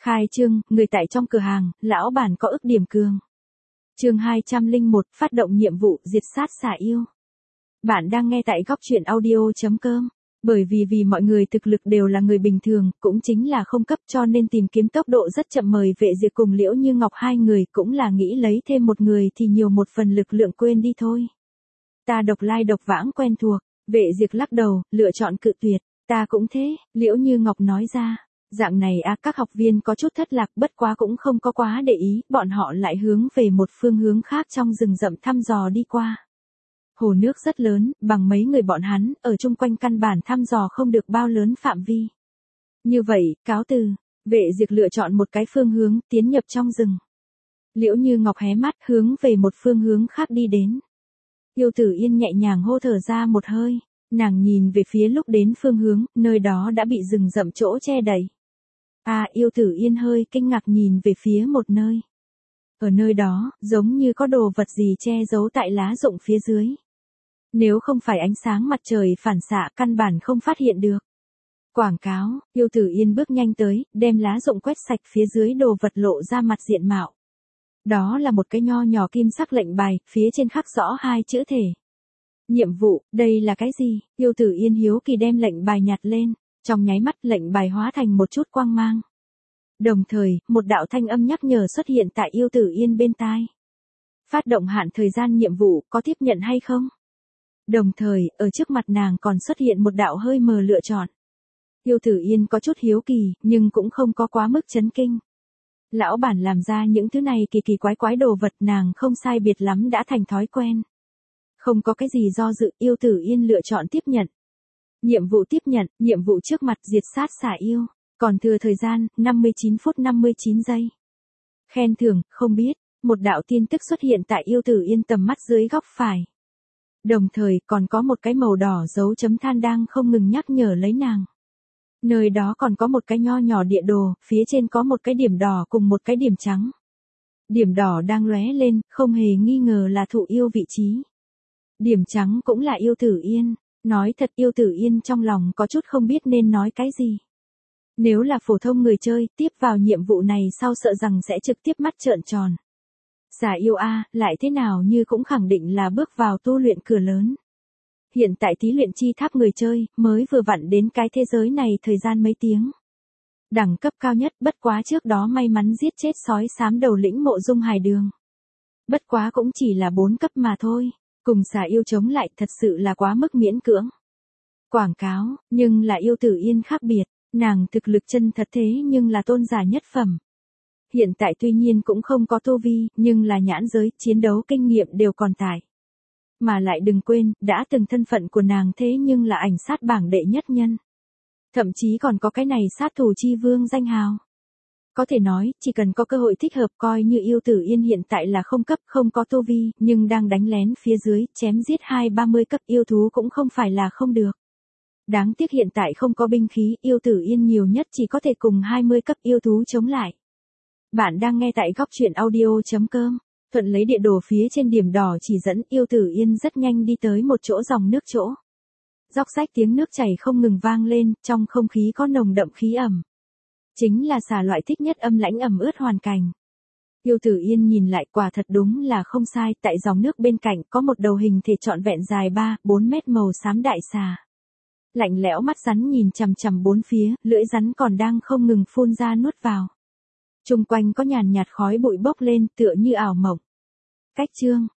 Khai trương, người tại trong cửa hàng, lão bản có ức điểm cường. Chương 201, phát động nhiệm vụ diệt sát xà yêu. Bạn đang nghe tại góc truyện audio.com. Bởi vì mọi người thực lực đều là người bình thường, cũng chính là không cấp, cho nên tìm kiếm tốc độ rất chậm. Mời Vệ Diệp cùng Liễu Như Ngọc hai người cũng là nghĩ lấy thêm một người thì nhiều một phần lực lượng, quên đi thôi. Ta độc lai độc vãng quen thuộc. Vệ Diệp lắc đầu, lựa chọn cự tuyệt. Ta cũng thế, Liễu Như Ngọc nói ra. Dạng này các học viên có chút thất lạc, bất quá cũng không có quá để ý, bọn họ lại hướng về một phương hướng khác trong rừng rậm thăm dò đi qua. Hồ nước rất lớn, bằng mấy người bọn hắn, ở chung quanh căn bản thăm dò không được bao lớn phạm vi. Như vậy, cáo từ, Vệ Diệp lựa chọn một cái phương hướng, tiến nhập trong rừng. Liễu Như Ngọc hé mắt, hướng về một phương hướng khác đi đến. Yêu Tử Yên nhẹ nhàng hô thở ra một hơi, nàng nhìn về phía lúc đến phương hướng, nơi đó đã bị rừng rậm chỗ che đậy. Yêu Tử Yên hơi kinh ngạc nhìn về phía một nơi. Ở nơi đó, giống như có đồ vật gì che giấu tại lá rụng phía dưới. Nếu không phải ánh sáng mặt trời phản xạ, căn bản không phát hiện được. Quảng cáo, Yêu Tử Yên bước nhanh tới, đem lá rụng quét sạch, phía dưới đồ vật lộ ra mặt diện mạo. Đó là một cái nho nhỏ kim sắc lệnh bài, phía trên khắc rõ hai chữ thể. Nhiệm vụ, đây là cái gì? Yêu Tử Yên hiếu kỳ đem lệnh bài nhặt lên, trong nháy mắt lệnh bài hóa thành một chút quang mang. Đồng thời, một đạo thanh âm nhắc nhở xuất hiện tại Yêu Tử Yên bên tai. Phát động hạn thời gian nhiệm vụ, có tiếp nhận hay không? Đồng thời, ở trước mặt nàng còn xuất hiện một đạo hơi mờ lựa chọn. Yêu Tử Yên có chút hiếu kỳ, nhưng cũng không có quá mức chấn kinh. Lão bản làm ra những thứ này kỳ kỳ quái quái đồ vật, nàng không sai biệt lắm đã thành thói quen. Không có cái gì do dự, Yêu Tử Yên lựa chọn tiếp nhận. Nhiệm vụ tiếp nhận, nhiệm vụ trước mặt diệt sát xà yêu. Còn thừa thời gian, 59 phút 59 giây. Khen thưởng, không biết, một đạo tin tức xuất hiện tại Yêu Tử Yên tầm mắt dưới góc phải. Đồng thời, còn có một cái màu đỏ dấu chấm than đang không ngừng nhắc nhở lấy nàng. Nơi đó còn có một cái nho nhỏ địa đồ, phía trên có một cái điểm đỏ cùng một cái điểm trắng. Điểm đỏ đang lóe lên, không hề nghi ngờ là thụ yêu vị trí. Điểm trắng cũng là Yêu Tử Yên. Nói thật, Yêu Tử Yên trong lòng có chút không biết nên nói cái gì. Nếu là phổ thông người chơi, tiếp vào nhiệm vụ này sau sợ rằng sẽ trực tiếp mắt trợn tròn. Xà yêu lại thế nào như cũng khẳng định là bước vào tu luyện cửa lớn. Hiện tại thí luyện chi tháp người chơi, mới vừa vặn đến cái thế giới này thời gian mấy tiếng. Đẳng cấp cao nhất, bất quá trước đó may mắn giết chết sói xám đầu lĩnh Mộ Dung Hải Đường. Bất quá cũng chỉ là 4 cấp mà thôi, cùng xà yêu chống lại thật sự là quá mức miễn cưỡng. Quảng cáo, nhưng là Yêu Tử Yên khác biệt. Nàng thực lực chân thật thế nhưng là tôn giả nhất phẩm. Hiện tại tuy nhiên cũng không có tu vi, nhưng là nhãn giới, chiến đấu kinh nghiệm đều còn tại. Mà lại đừng quên, đã từng thân phận của nàng thế nhưng là ảnh sát bảng đệ nhất nhân. Thậm chí còn có cái này sát thủ chi vương danh hào. Có thể nói, chỉ cần có cơ hội thích hợp, coi như Yêu Tử Yên hiện tại là không cấp, không có tu vi, nhưng đang đánh lén phía dưới, chém giết 20-30 cấp yêu thú cũng không phải là không được. Đáng tiếc hiện tại không có binh khí, Yêu Tử Yên nhiều nhất chỉ có thể cùng 20 cấp yêu thú chống lại. Bạn đang nghe tại góc truyện audio.com. Thuận lấy địa đồ phía trên điểm đỏ chỉ dẫn, Yêu Tử Yên rất nhanh đi tới một chỗ dòng nước chỗ. Róc rách tiếng nước chảy không ngừng vang lên, trong không khí có nồng đậm khí ẩm. Chính là xà loại thích nhất âm lãnh ẩm ướt hoàn cảnh. Yêu Tử Yên nhìn lại, quả thật đúng là không sai, tại dòng nước bên cạnh có một đầu hình thể trọn vẹn dài 3-4 mét màu xám đại xà. Lạnh lẽo mắt rắn nhìn chằm chằm bốn phía, lưỡi rắn còn đang không ngừng phun ra nuốt vào. Chung quanh có nhàn nhạt khói bụi bốc lên, tựa như ảo mộng. Cách chương,